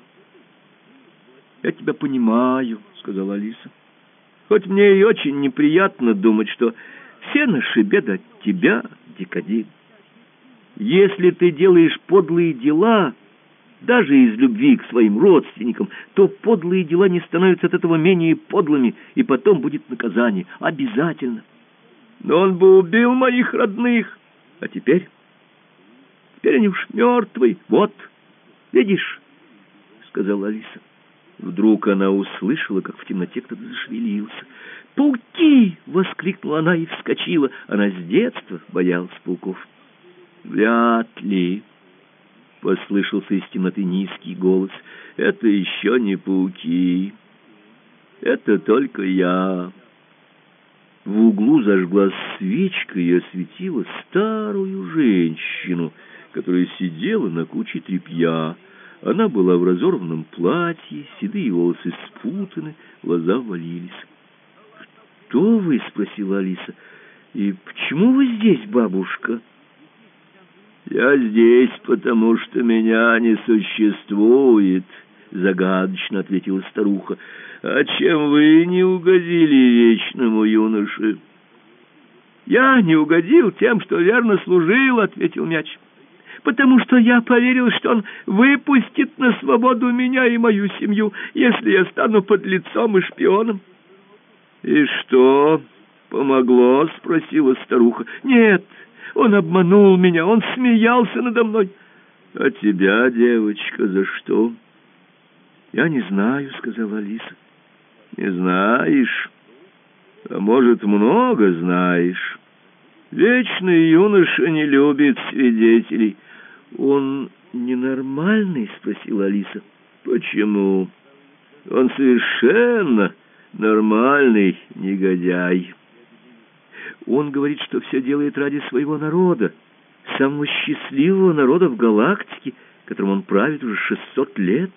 Я тебя понимаю, сказала Алиса. Хоть мне и очень неприятно думать, что все наши беды от тебя, Дикодим. Если ты делаешь подлые дела, даже из любви к своим родственникам, то подлые дела не становятся от этого менее подлыми, и потом будет наказание. Обязательно. Но он бы убил моих родных. А теперь? Теперь они уж мертвы. Вот, видишь, сказала Алиса. Вдруг она услышала, как в темноте кто-то зашевелился. «Пауки!» — воскликнула она и вскочила. Она с детства боялась пауков. «Вряд ли», — послышался из темноты низкий голос. «Это еще не пауки. Это только я». В углу зажглась свечка и осветила старую женщину, которая сидела на куче тряпья. Она была в разорванном платье, седые волосы спутаны, глаза ввалились. «Кто вы?» — спросила Алиса. «И почему вы здесь, бабушка?» «Я здесь, потому что меня не существует», — загадочно ответила старуха. «А чем вы не угодили вечному юноше?» «Я не угодил тем, что верно служил», — ответил мяч. «Потому что я поверил, что он выпустит на свободу меня и мою семью, если я стану подлецом и шпионом». «И что, помогло?» — спросила старуха. «Нет, Он обманул меня, он смеялся надо мной. А тебя, девочка, за что? Я не знаю, сказала Алиса. Не знаешь? А может, много знаешь? Вечный юноша не любит свидетелей. Он ненормальный? Спросила Алиса. Почему? Он совершенно нормальный негодяй. Он говорит, что все делает ради своего народа, самого счастливого народа в галактике, которым он правит уже шестьсот лет.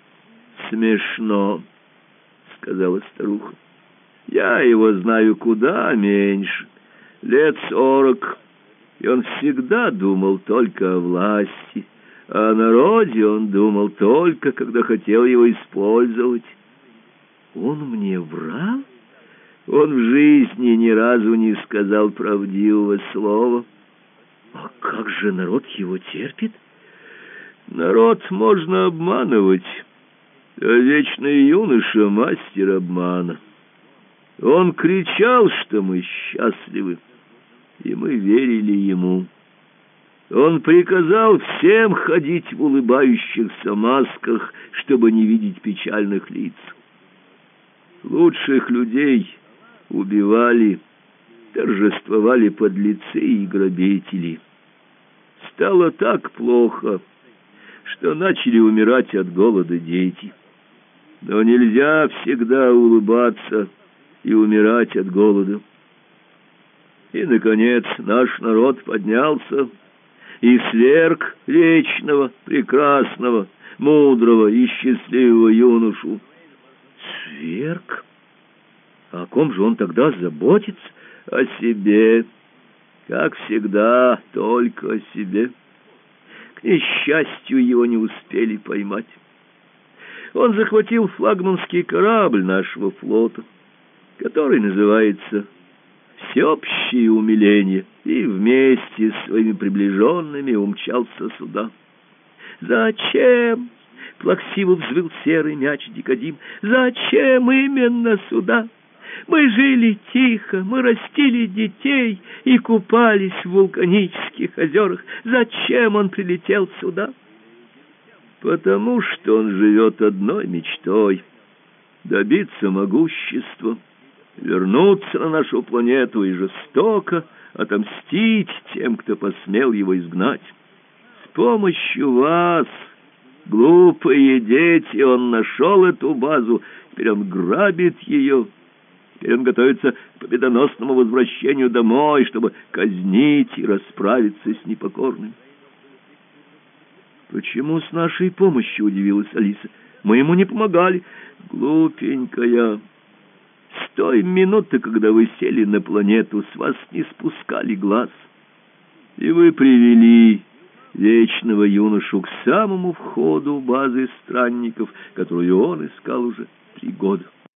Смешно, сказала старуха. Я его знаю куда меньше, лет сорок, и он всегда думал только о власти, а о народе он думал только, когда хотел его использовать. Он мне врал? Он в жизни ни разу не сказал правдивого слова. А как же народ его терпит? Народ можно обманывать, а вечный юноша — мастер обмана. Он кричал, что мы счастливы, и мы верили ему. Он приказал всем ходить в улыбающихся масках, чтобы не видеть печальных лиц. Лучших людей убивали, торжествовали подлецы и грабители. Стало так плохо, что начали умирать от голода дети. Но нельзя всегда улыбаться и умирать от голода. И, наконец, наш народ поднялся и сверг вечного, прекрасного, мудрого и счастливого юношу. Сверг? О ком же он тогда заботится? О себе. Как всегда, только о себе. К несчастью, его не успели поймать. Он захватил флагманский корабль нашего флота, который называется «Всеобщее умиление», и вместе с своими приближенными умчался сюда. «Зачем?» — плаксиво взвыл серый мяч Дикодим. «Зачем именно сюда? Мы жили тихо, мы растили детей и купались в вулканических озерах. Зачем он прилетел сюда?» «Потому что он живет одной мечтой — добиться могущества, вернуться на нашу планету и жестоко отомстить тем, кто посмел его изгнать. С помощью вас, глупые дети, он нашел эту базу, теперь он грабит ее». Теперь он готовится к победоносному возвращению домой, чтобы казнить и расправиться с непокорным. «Почему с нашей помощью?» — удивилась Алиса. «Мы ему не помогали». «Глупенькая, с той минуты, когда вы сели на планету, с вас не спускали глаз. И вы привели вечного юношу к самому входу базы странников, которую он искал уже три года.